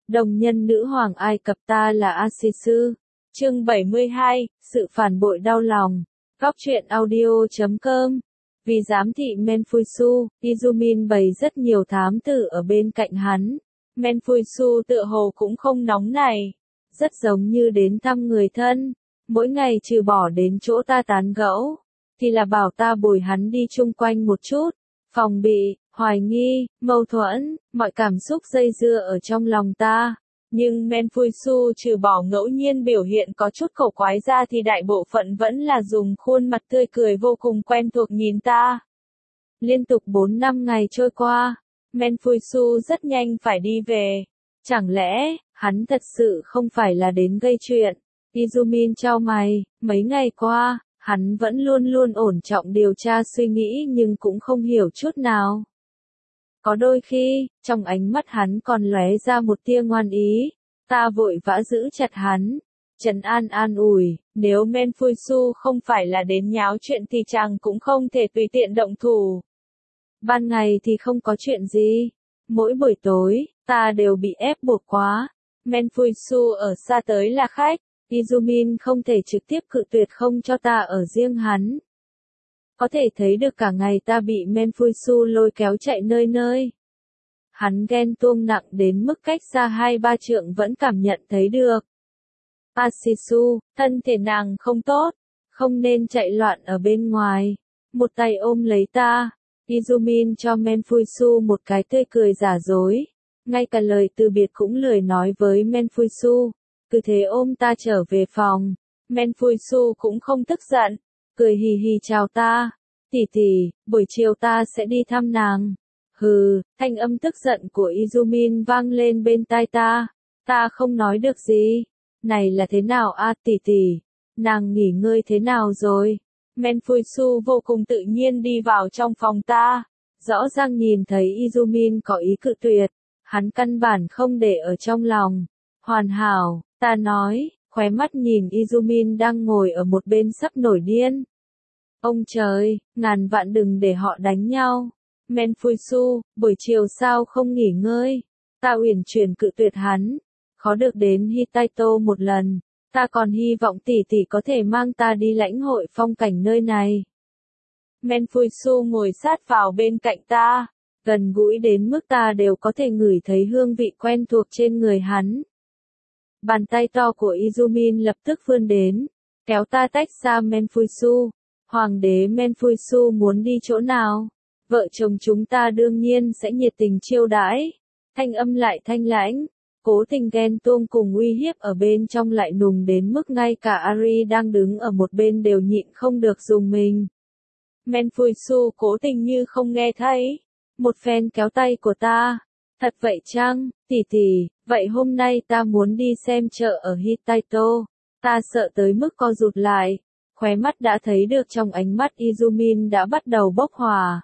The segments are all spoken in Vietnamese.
Đồng nhân nữ hoàng Ai Cập ta là Asisu. Chương 72, sự phản bội đau lòng. Góc truyện audio.com. Vì giám thị Menfuisu, Izumin bày rất nhiều thám tử ở bên cạnh hắn. Menfuisu tựa hồ cũng không nóng này. Rất giống như đến thăm người thân. Mỗi ngày trừ bỏ đến chỗ ta tán gẫu, thì là bảo ta bồi hắn đi chung quanh một chút. Phòng bị, hoài nghi, mâu thuẫn, mọi cảm xúc dây dưa ở trong lòng ta. Nhưng Menfuisu trừ bỏ ngẫu nhiên biểu hiện có chút cổ quái ra thì đại bộ phận vẫn là dùng khuôn mặt tươi cười vô cùng quen thuộc nhìn ta. Liên tục 4 năm ngày trôi qua, Menfuisu rất nhanh phải đi về. Chẳng lẽ, hắn thật sự không phải là đến gây chuyện? Izumin chau mày, mấy ngày qua, hắn vẫn luôn luôn ổn trọng điều tra suy nghĩ nhưng cũng không hiểu chút nào. Có đôi khi, trong ánh mắt hắn còn lóe ra một tia ngoan ý, ta vội vã giữ chặt hắn, trấn an ủi, nếu Menfuisu không phải là đến nháo chuyện thì chàng cũng không thể tùy tiện động thủ. Ban ngày thì không có chuyện gì, mỗi buổi tối, ta đều bị ép buộc quá. Menfuisu ở xa tới là khách, Izumin không thể trực tiếp cự tuyệt không cho ta ở riêng hắn. Có thể thấy được cả ngày ta bị Menfuisu lôi kéo chạy nơi nơi. Hắn ghen tuông nặng đến mức cách xa 2-3 trượng vẫn cảm nhận thấy được. Asisu, thân thể nàng không tốt, không nên chạy loạn ở bên ngoài. Một tay ôm lấy ta, Izumin cho Menfuisu một cái tươi cười giả dối. Ngay cả lời từ biệt cũng lười nói với Menfuisu, cứ thế ôm ta trở về phòng. Menfuisu cũng không tức giận, cười hì hì chào ta. Tỷ tỷ, buổi chiều ta sẽ đi thăm nàng. Hừ, thanh âm tức giận của Izumin vang lên bên tai ta. Ta không nói được gì. Này là thế nào a tỷ tỷ? Nàng nghỉ ngơi thế nào rồi? Menfuisu vô cùng tự nhiên đi vào trong phòng ta. Rõ ràng nhìn thấy Izumin có ý cự tuyệt. Hắn căn bản không để ở trong lòng. Hoàn hảo, ta nói, khóe mắt nhìn Izumin đang ngồi ở một bên sắp nổi điên. Ông trời, ngàn vạn đừng để họ đánh nhau. Menfuisu, buổi chiều sao không nghỉ ngơi? Ta uyển chuyển cự tuyệt hắn. Khó được đến Hittaito một lần. Ta còn hy vọng tỷ tỷ có thể mang ta đi lãnh hội phong cảnh nơi này. Menfuisu ngồi sát vào bên cạnh ta, gần gũi đến mức ta đều có thể ngửi thấy hương vị quen thuộc trên người hắn. Bàn tay to của Izumin lập tức vươn đến, kéo ta tách xa Menfuisu. Hoàng đế Menfuisu muốn đi chỗ nào? Vợ chồng chúng ta đương nhiên sẽ nhiệt tình chiêu đãi. Thanh âm lại thanh lãnh, cố tình ghen tuông cùng uy hiếp ở bên trong lại nùng đến mức ngay cả Ari đang đứng ở một bên đều nhịn không được rùng mình. Menfuisu cố tình như không nghe thấy. Một phen kéo tay của ta. Thật vậy chăng, tỷ tỷ, vậy hôm nay ta muốn đi xem chợ ở Hittaito. Ta sợ tới mức co rụt lại. Khóe mắt đã thấy được trong ánh mắt Izumin đã bắt đầu bốc hỏa.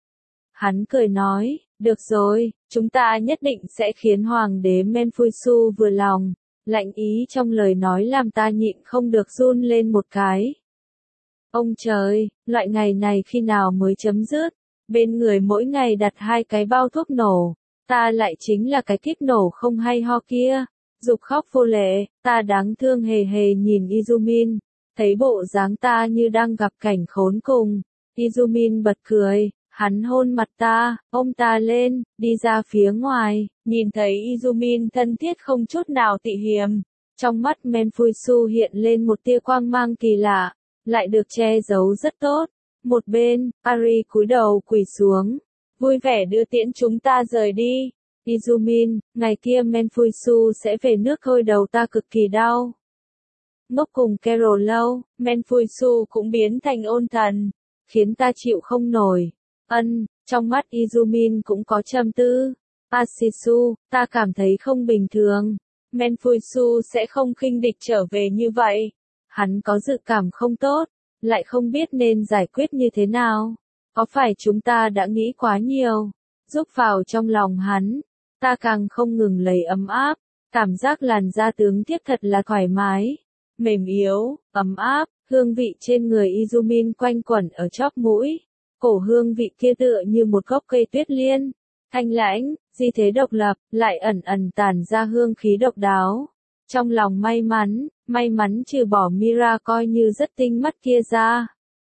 Hắn cười nói, được rồi, chúng ta nhất định sẽ khiến Hoàng đế Menfuisu vừa lòng. Lạnh ý trong lời nói làm ta nhịn không được run lên một cái. Ông trời, loại ngày này khi nào mới chấm dứt? Bên người mỗi ngày đặt 2 cái bao thuốc nổ. Ta lại chính là cái kiếp nổ không hay ho kia. Dục khóc vô lệ, ta đáng thương hề hề nhìn Izumin. Thấy bộ dáng ta như đang gặp cảnh khốn cùng. Izumin bật cười, hắn hôn mặt ta, ôm ta lên, đi ra phía ngoài. Nhìn thấy Izumin thân thiết không chút nào tị hiềm. Trong mắt Menfuisu hiện lên một tia quang mang kỳ lạ, lại được che giấu rất tốt. Một bên, Ari cúi đầu quỳ xuống, vui vẻ đưa tiễn chúng ta rời đi. Izumin, ngày kia Menfuisu sẽ về nước thôi đầu ta cực kỳ đau. Ngốc cùng Carol lâu, Menfuisu cũng biến thành ôn thần, khiến ta chịu không nổi. Trong mắt Izumin cũng có trầm tư. Asisu, ta cảm thấy không bình thường. Menfuisu sẽ không khinh địch trở về như vậy. Hắn có dự cảm không tốt, lại không biết nên giải quyết như thế nào. Có phải chúng ta đã nghĩ quá nhiều? Rúc vào trong lòng hắn, ta càng không ngừng lấy ấm áp. Cảm giác làn da tướng tiếc thật là thoải mái. Mềm yếu, ấm áp, hương vị trên người Izumin quanh quẩn ở chóp mũi. Cổ hương vị kia tựa như một gốc cây tuyết liên. thanh lãnh, di thế độc lập, lại ẩn ẩn tản ra hương khí độc đáo. Trong lòng may mắn trừ bỏ Mira coi như rất tinh mắt kia ra.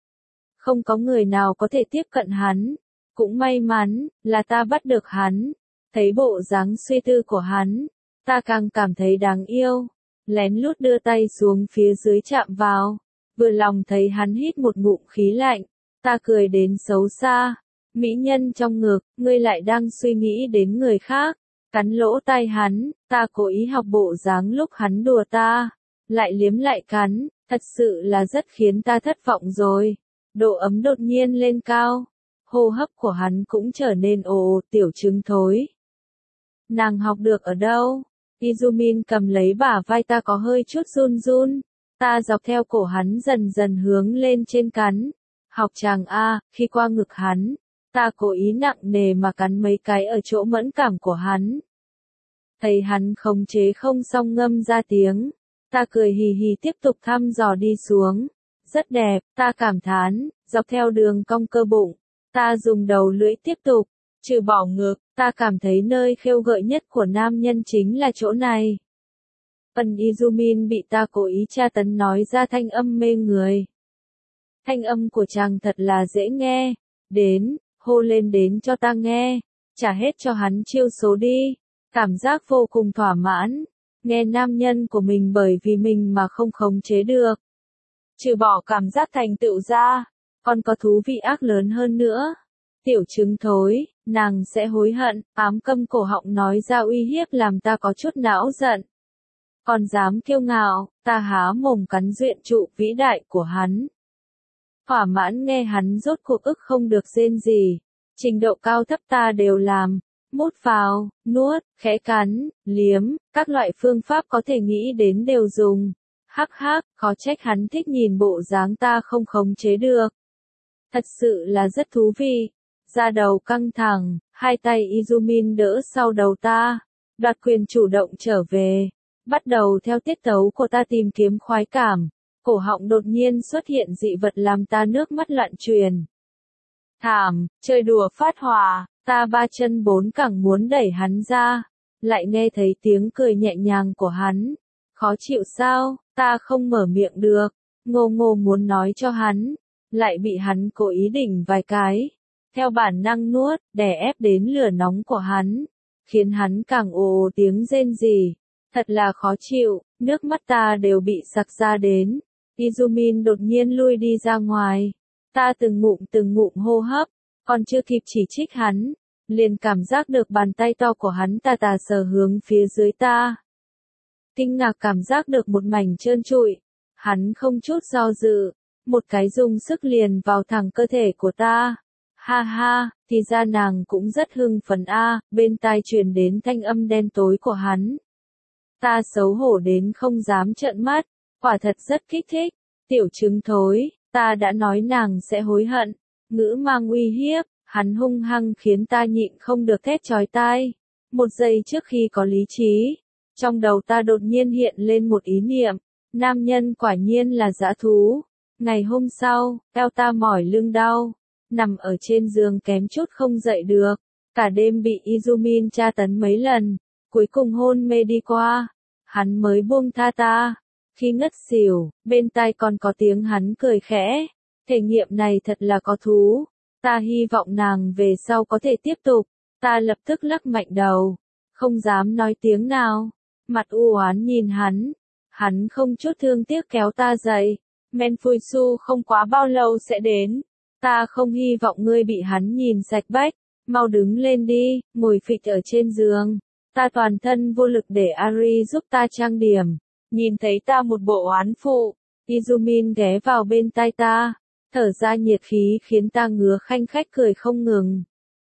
Không có người nào có thể tiếp cận hắn. Cũng may mắn, là ta bắt được hắn. Thấy bộ dáng suy tư của hắn, ta càng cảm thấy đáng yêu. Lén lút đưa tay xuống phía dưới chạm vào. Vừa lòng thấy hắn hít một ngụm khí lạnh. Ta cười đến xấu xa. Mỹ nhân trong ngực, ngươi lại đang suy nghĩ đến người khác. Cắn lỗ tai hắn, ta cố ý học bộ dáng lúc hắn đùa ta. Lại liếm lại cắn, thật sự là rất khiến ta thất vọng rồi. Độ ấm đột nhiên lên cao. Hô hấp của hắn cũng trở nên ồ tiểu trứng thối. Nàng học được ở đâu? Izumin cầm lấy bả vai ta có hơi chút run run. Ta dọc theo cổ hắn dần dần hướng lên trên cắn. Học chàng A, khi qua ngực hắn. Ta cố ý nặng nề mà cắn mấy cái ở chỗ mẫn cảm của hắn. Thấy hắn khống chế không xong ngâm ra tiếng. Ta cười hì hì tiếp tục thăm dò đi xuống. Rất đẹp, ta cảm thán, dọc theo đường cong cơ bụng. Ta dùng đầu lưỡi tiếp tục, trừ bỏ ngực, ta cảm thấy nơi khêu gợi nhất của nam nhân chính là chỗ này. Phần Izumin bị ta cố ý tra tấn nói ra thanh âm mê người. Thanh âm của chàng thật là dễ nghe. Đến, hô lên đến cho ta nghe. Trả hết cho hắn chiêu số đi. Cảm giác vô cùng thỏa mãn. Nghe nam nhân của mình bởi vì mình mà không khống chế được. Trừ bỏ cảm giác thành tựu ra, còn có thú vị ác lớn hơn nữa. Tiểu trứng thối, nàng sẽ hối hận, ám câm cổ họng nói ra uy hiếp làm ta có chút não giận. Còn dám kiêu ngạo, ta há mồm cắn duyện trụ vĩ đại của hắn. Thỏa mãn nghe hắn rốt cuộc ức không được rên gì. Trình độ cao thấp ta đều làm. Mút vào, nuốt, khẽ cắn, liếm, các loại phương pháp có thể nghĩ đến đều dùng. Hắc hắc, khó trách hắn thích nhìn bộ dáng ta không khống chế được. Thật sự là rất thú vị. Da đầu căng thẳng, hai tay Izumin đỡ sau đầu ta. Đoạt quyền chủ động trở về. Bắt đầu theo tiết tấu của ta tìm kiếm khoái cảm. Cổ họng đột nhiên xuất hiện dị vật làm ta nước mắt loạn truyền. Thảm, chơi đùa phát hỏa, ta ba chân bốn cẳng muốn đẩy hắn ra. Lại nghe thấy tiếng cười nhẹ nhàng của hắn. Khó chịu sao, ta không mở miệng được. Ngô ngô muốn nói cho hắn. Lại bị hắn cố ý đỉnh vài cái. Theo bản năng nuốt, đè ép đến lửa nóng của hắn. Khiến hắn càng ồ tiếng rên rỉ. Thật là khó chịu, nước mắt ta đều bị sặc ra đến. Izumin đột nhiên lui đi ra ngoài. Ta từng ngụm hô hấp. Còn chưa kịp chỉ trích hắn. Liền cảm giác được bàn tay to của hắn tà tà sờ hướng phía dưới ta. Kinh ngạc cảm giác được một mảnh trơn trụi. Hắn không chút do dự. Một cái dùng sức liền vào thẳng cơ thể của ta. Ha ha, thì ra nàng cũng rất hưng phấn a. Bên tai truyền đến thanh âm đen tối của hắn. Ta xấu hổ đến không dám trợn mắt. Quả thật rất kích thích. Tiểu trứng thối, ta đã nói nàng sẽ hối hận. Ngữ mang uy hiếp, hắn hung hăng khiến ta nhịn không được thét chói tai. Một giây trước khi có lý trí, trong đầu ta đột nhiên hiện lên một ý niệm. Nam nhân quả nhiên là dã thú. Ngày hôm sau, eo ta mỏi lưng đau. Nằm ở trên giường kém chút không dậy được. Cả đêm bị Izumin tra tấn mấy lần. Cuối cùng hôn mê đi qua. Hắn mới buông tha ta. Khi ngất xỉu, bên tai còn có tiếng hắn cười khẽ. Thể nghiệm này thật là có thú. Ta hy vọng nàng về sau có thể tiếp tục. Ta lập tức lắc mạnh đầu. Không dám nói tiếng nào. Mặt u oán nhìn hắn. Hắn không chút thương tiếc kéo ta dậy. Menfuisu không quá bao lâu sẽ đến. Ta không hy vọng ngươi bị hắn nhìn sạch bách. Mau đứng lên đi, ngồi phịch ở trên giường. Ta toàn thân vô lực để Ari giúp ta trang điểm. Nhìn thấy ta một bộ oán phụ. Izumin ghé vào bên tai ta. Thở ra nhiệt khí khiến ta ngứa khanh khách cười không ngừng.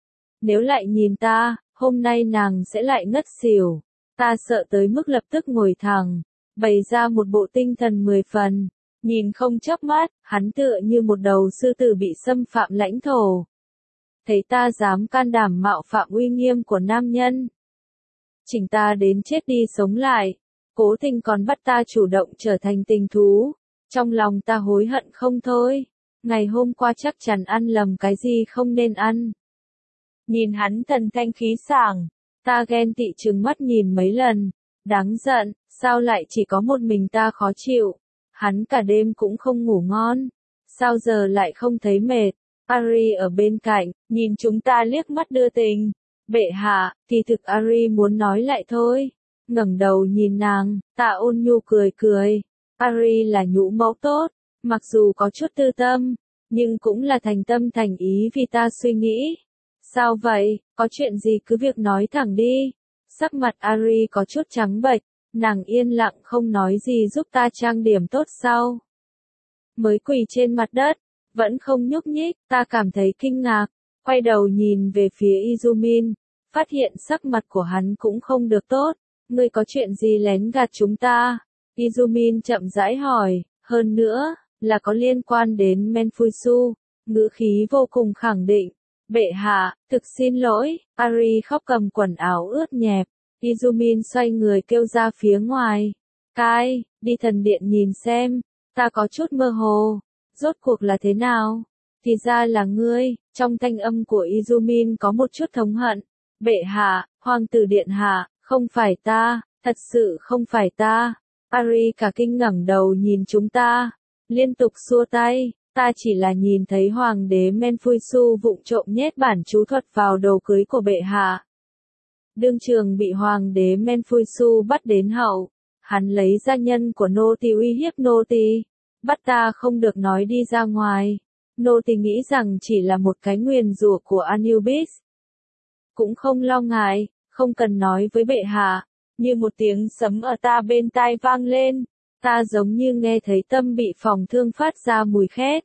Nếu lại nhìn ta, hôm nay nàng sẽ lại ngất xỉu. Ta sợ tới mức lập tức ngồi thẳng. Bày ra một bộ tinh thần 10 phần. Nhìn không chớp mắt, hắn tựa như một đầu sư tử bị xâm phạm lãnh thổ. Thấy ta dám can đảm mạo phạm uy nghiêm của nam nhân. Chỉnh ta đến chết đi sống lại. Cố tình còn bắt ta chủ động trở thành tình thú. Trong lòng ta hối hận không thôi. Ngày hôm qua chắc chắn ăn lầm cái gì không nên ăn. nhìn hắn thần thanh khí sảng. Ta ghen tị trừng mắt nhìn mấy lần. Đáng giận, sao lại chỉ có một mình ta khó chịu. Hắn cả đêm cũng không ngủ ngon. Sao giờ lại không thấy mệt. Ari ở bên cạnh, nhìn chúng ta liếc mắt đưa tình. Bệ hạ, kỳ thực Ari muốn nói lại thôi. Ngẩng đầu nhìn nàng, ta ôn nhu cười cười. Ari là nhũ mẫu tốt, mặc dù có chút tư tâm, nhưng cũng là thành tâm thành ý vì ta suy nghĩ. Sao vậy, có chuyện gì cứ việc nói thẳng đi. Sắc mặt Ari có chút trắng bệch, nàng yên lặng không nói gì giúp ta trang điểm tốt sau. Mới quỳ trên mặt đất, vẫn không nhúc nhích, ta cảm thấy kinh ngạc, quay đầu nhìn về phía Izumin, phát hiện sắc mặt của hắn cũng không được tốt. Ngươi có chuyện gì lén gạt chúng ta? Izumin chậm rãi hỏi, hơn nữa, là có liên quan đến Menfusu, ngữ khí vô cùng khẳng định. Bệ hạ, thực xin lỗi, Ari khóc cầm quần áo ướt nhẹp. Izumin xoay người kêu ra phía ngoài. Kai, đi thần điện nhìn xem, ta có chút mơ hồ. Rốt cuộc là thế nào? Thì ra là ngươi, trong thanh âm của Izumin có một chút thống hận. Bệ hạ, hoàng tử điện hạ, không phải ta, thật sự không phải ta. Ari cả kinh ngẩng đầu nhìn chúng ta, liên tục xua tay. Ta chỉ là nhìn thấy hoàng đế Menfusu vụng trộm nhét bản chú thuật vào đồ cưới của bệ hạ. Đương trường bị hoàng đế Menfusu bắt đến hậu. Hắn lấy gia nhân của nô tỳ uy hiếp nô tỳ, bắt ta không được nói đi ra ngoài. Nô tỳ nghĩ rằng chỉ là một cái nguyền rủa của Anubis. Cũng không lo ngại, không cần nói với bệ hạ. Như một tiếng sấm ở ta bên tai vang lên. Ta giống như nghe thấy tâm bị phòng thương phát ra mùi khét.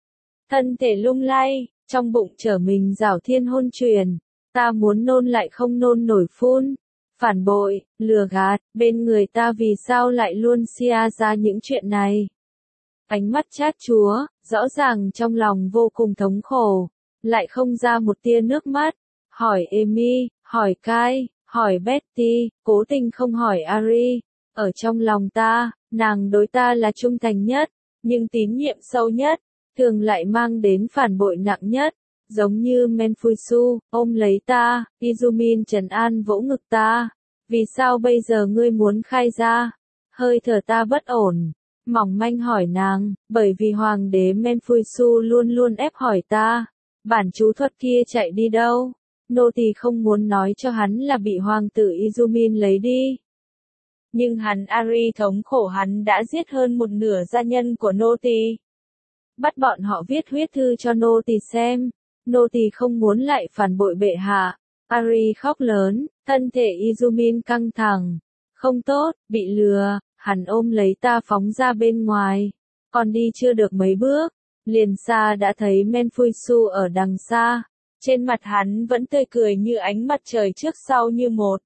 Thân thể lung lay, trong bụng trở mình rảo thiên hôn truyền. Ta muốn nôn lại không nôn nổi phun. Phản bội, lừa gạt, bên người ta vì sao lại luôn xia ra những chuyện này. Ánh mắt chát chúa, rõ ràng trong lòng vô cùng thống khổ, lại không ra một tia nước mắt. Hỏi Amy, hỏi Kai, hỏi Betty, cố tình không hỏi Ari. Ở trong lòng ta, nàng đối ta là trung thành nhất, nhưng tín nhiệm sâu nhất, thường lại mang đến phản bội nặng nhất. Giống như Menfusu, ôm lấy ta, Izumin trấn an vỗ ngực ta. Vì sao bây giờ ngươi muốn khai ra? Hơi thở ta bất ổn, mỏng manh hỏi nàng, bởi vì hoàng đế Menfusu luôn luôn ép hỏi ta. Bản chú thuật kia chạy đi đâu? Nô tỳ không muốn nói cho hắn là bị hoàng tử Izumin lấy đi. Nhưng hắn Ari thống khổ hắn đã giết hơn một nửa gia nhân của nô tỳ. Bắt bọn họ viết huyết thư cho nô tỳ xem. Nô tỳ không muốn lại phản bội bệ hạ. Ari khóc lớn, thân thể Izumin căng thẳng. Không tốt, bị lừa, hắn ôm lấy ta phóng ra bên ngoài. Còn đi chưa được mấy bước, liền xa đã thấy Menfusu ở đằng xa. Trên mặt hắn vẫn tươi cười như ánh mặt trời trước sau như một.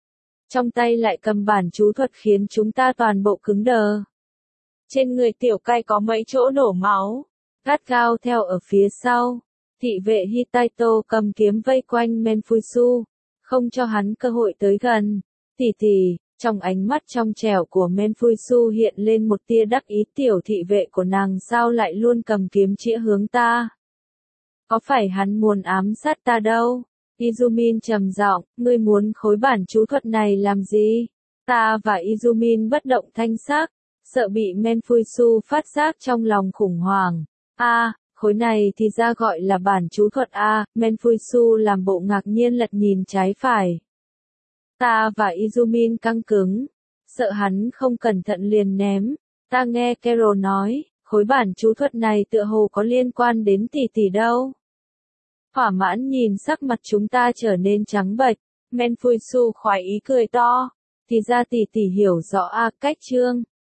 Trong tay lại cầm bản chú thuật khiến chúng ta toàn bộ cứng đờ. Trên người tiểu cai có mấy chỗ đổ máu, gắt gao theo ở phía sau. Thị vệ Hittaito cầm kiếm vây quanh Menfusu, không cho hắn cơ hội tới gần. Tỷ tỷ, trong ánh mắt trong trẻo của Menfusu hiện lên một tia đắc ý, tiểu thị vệ của nàng sao lại luôn cầm kiếm chĩa hướng ta. Có phải hắn muốn ám sát ta đâu? Izumin trầm giọng, ngươi muốn khối bản chú thuật này làm gì? Ta và Izumin bất động thanh sắc, sợ bị Menfusu phát giác trong lòng khủng hoảng. Khối này thì ra gọi là bản chú thuật a. Menfusu làm bộ ngạc nhiên lật nhìn trái phải. Ta và Izumin căng cứng, sợ hắn không cẩn thận liền ném. Ta nghe Carol nói, khối bản chú thuật này tựa hồ có liên quan đến tỷ tỷ đâu. Thỏa mãn nhìn sắc mặt chúng ta trở nên trắng bệch, Menfusu khoái ý cười to. Thì ra tỷ tỷ hiểu rõ cách chương.